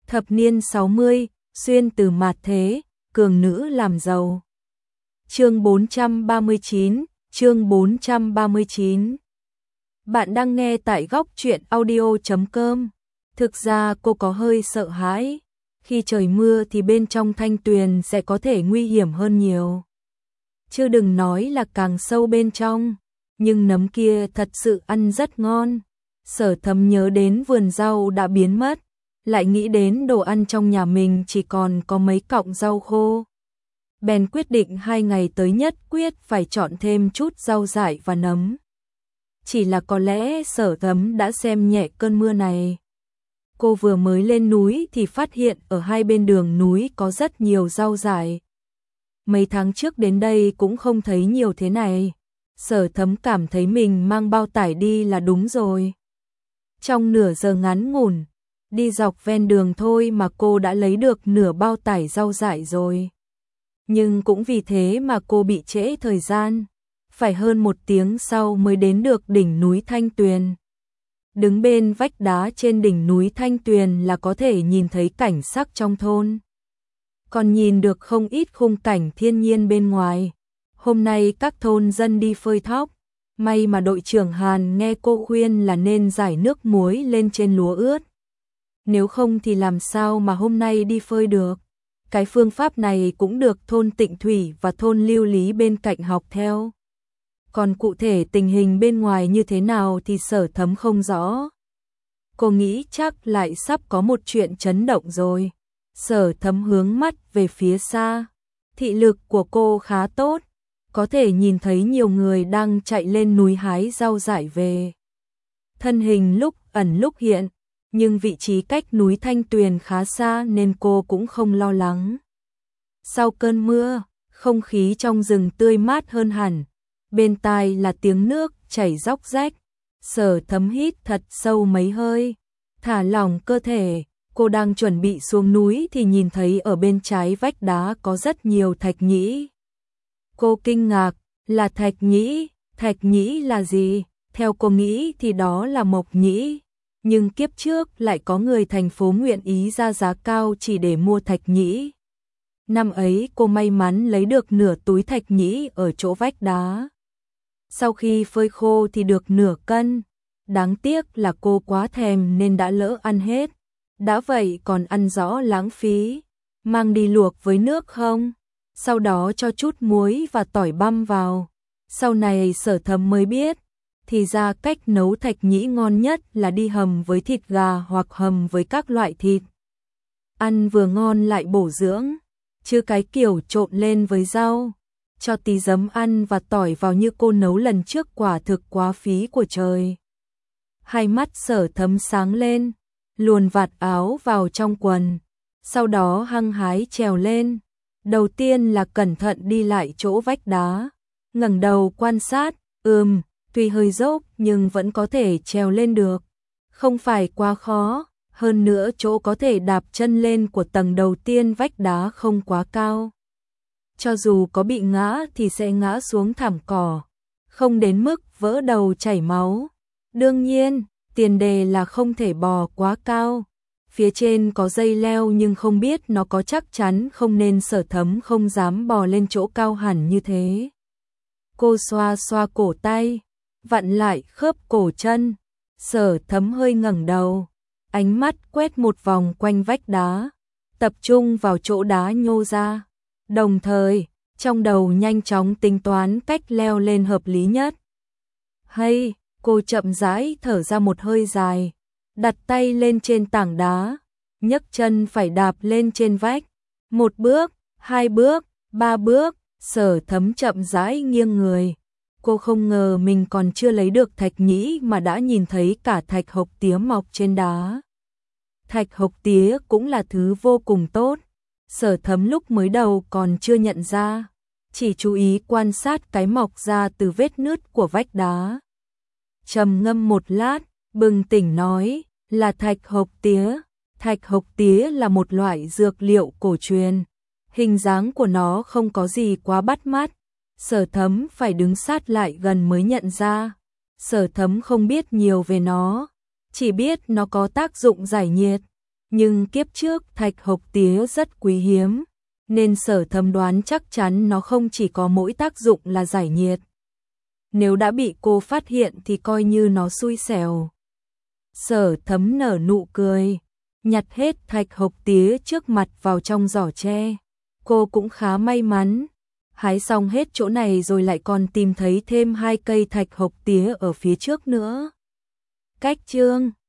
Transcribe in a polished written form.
Thập niên 60, xuyên từ mạt thế, cường nữ làm giàu. Chương 439, chương 439. Bạn đang nghe tại góc truyện audio.com. Thực ra cô có hơi sợ hãi. Khi trời mưa thì bên trong thanh tuyền sẽ có thể nguy hiểm hơn nhiều. Chứ đừng nói là càng sâu bên trong. Nhưng nấm kia thật sự ăn rất ngon. Sở Thấm nhớ đến vườn rau đã biến mất. Lại nghĩ đến đồ ăn trong nhà mình chỉ còn có mấy cọng rau khô. Bèn quyết định 2 ngày tới nhất quyết phải chọn thêm chút rau dại và nấm. Chỉ là có lẽ Sở Thấm đã xem nhẹ cơn mưa này. Cô vừa mới lên núi thì phát hiện ở hai bên đường núi có rất nhiều rau dại. Mấy tháng trước đến đây cũng không thấy nhiều thế này. Sở Thấm cảm thấy mình mang bao tải đi là đúng rồi. Trong nửa giờ ngắn ngủn, đi dọc ven đường thôi mà cô đã lấy được nửa bao tải rau dại rồi. Nhưng cũng vì thế mà cô bị trễ thời gian. Phải hơn 1 tiếng sau mới đến được đỉnh núi Thanh Tuyền. Đứng bên vách đá trên đỉnh núi Thanh Tuyền là có thể nhìn thấy cảnh sắc trong thôn. Còn nhìn được không ít khung cảnh thiên nhiên bên ngoài. Hôm nay các thôn dân đi phơi thóc. May mà đội trưởng Hàn nghe cô khuyên là nên rải nước muối lên trên lúa ướt. Nếu không thì làm sao mà hôm nay đi phơi được. Cái phương pháp này cũng được thôn Tịnh Thủy và thôn Lưu Lý bên cạnh học theo. Còn cụ thể tình hình bên ngoài như thế nào thì Sở Thấm không rõ. Cô nghĩ chắc lại sắp có một chuyện chấn động rồi. Sở Thấm hướng mắt về phía xa. Thị lực của cô khá tốt. Có thể nhìn thấy nhiều người đang chạy lên núi hái rau dại về. Thân hình lúc ẩn lúc hiện. Nhưng vị trí cách núi Thanh Tuyền khá xa nên cô cũng không lo lắng. Sau cơn mưa, không khí trong rừng tươi mát hơn hẳn. Bên tai là tiếng nước chảy róc rách. Sở Thấm hít thật sâu mấy hơi. Thả lỏng cơ thể. Cô đang chuẩn bị xuống núi thì nhìn thấy ở bên trái vách đá có rất nhiều thạch nhĩ. Cô kinh ngạc, là thạch nhĩ. Thạch nhĩ là gì? Theo cô nghĩ thì đó là mộc nhĩ. Nhưng kiếp trước lại có người thành phố nguyện ý ra giá cao chỉ để mua thạch nhĩ. Năm ấy cô may mắn lấy được nửa túi thạch nhĩ ở chỗ vách đá. Sau khi phơi khô thì được nửa cân. Đáng tiếc là cô quá thèm nên đã lỡ ăn hết. Đã vậy còn ăn rõ lãng phí. Mang đi luộc với nước không? Sau đó cho chút muối và tỏi băm vào. Sau này Sở Thấm mới biết. Thì ra cách nấu thạch nhĩ ngon nhất là đi hầm với thịt gà hoặc hầm với các loại thịt. Ăn vừa ngon lại bổ dưỡng, chứ cái kiểu trộn lên với rau, cho tí giấm ăn và tỏi vào như cô nấu lần trước quả thực quá phí của trời. Hai mắt Sở Thấm sáng lên, luồn vạt áo vào trong quần, sau đó hăng hái trèo lên. Đầu tiên là cẩn thận đi lại chỗ vách đá, ngẩng đầu quan sát, tuy hơi dốc nhưng vẫn có thể trèo lên được. Không phải quá khó, hơn nữa chỗ có thể đạp chân lên của tầng đầu tiên vách đá không quá cao. Cho dù có bị ngã thì sẽ ngã xuống thảm cỏ, không đến mức vỡ đầu chảy máu. Đương nhiên, tiền đề là không thể bò quá cao. Phía trên có dây leo nhưng không biết nó có chắc chắn không nên Sở Thấm không dám bò lên chỗ cao hẳn như thế. Cô xoa xoa cổ tay, vặn lại khớp cổ chân. Sở Thấm hơi ngẩng đầu, ánh mắt quét một vòng quanh vách đá, tập trung vào chỗ đá nhô ra. Đồng thời, trong đầu nhanh chóng tính toán cách leo lên hợp lý nhất. Hay, cô chậm rãi thở ra một hơi dài, đặt tay lên trên tảng đá, nhấc chân phải đạp lên trên vách. 1 bước, 2 bước, 3 bước, Sở Thấm chậm rãi nghiêng người. Cô không ngờ mình còn chưa lấy được thạch nhĩ mà đã nhìn thấy cả thạch hộc tía mọc trên đá. Thạch hộc tía cũng là thứ vô cùng tốt. Sở Thấm lúc mới đầu còn chưa nhận ra, chỉ chú ý quan sát cái mọc ra từ vết nứt của vách đá. Trầm ngâm một lát, bừng tỉnh nói, là thạch hộc tía. Thạch hộc tía là một loại dược liệu cổ truyền. Hình dáng của nó không có gì quá bắt mắt. Sở Thấm phải đứng sát lại gần mới nhận ra. Sở Thấm không biết nhiều về nó, chỉ biết nó có tác dụng giải nhiệt. Nhưng kiếp trước thạch hộc tía rất quý hiếm, nên Sở Thấm đoán chắc chắn nó không chỉ có mỗi tác dụng là giải nhiệt. Nếu đã bị cô phát hiện thì coi như nó xui xẻo. Sở Thấm nở nụ cười, nhặt hết thạch hộc tía trước mặt vào trong giỏ tre. Cô cũng khá may mắn, hái xong hết chỗ này rồi lại còn tìm thấy thêm 2 cây thạch hộc tía ở phía trước nữa. Cách chương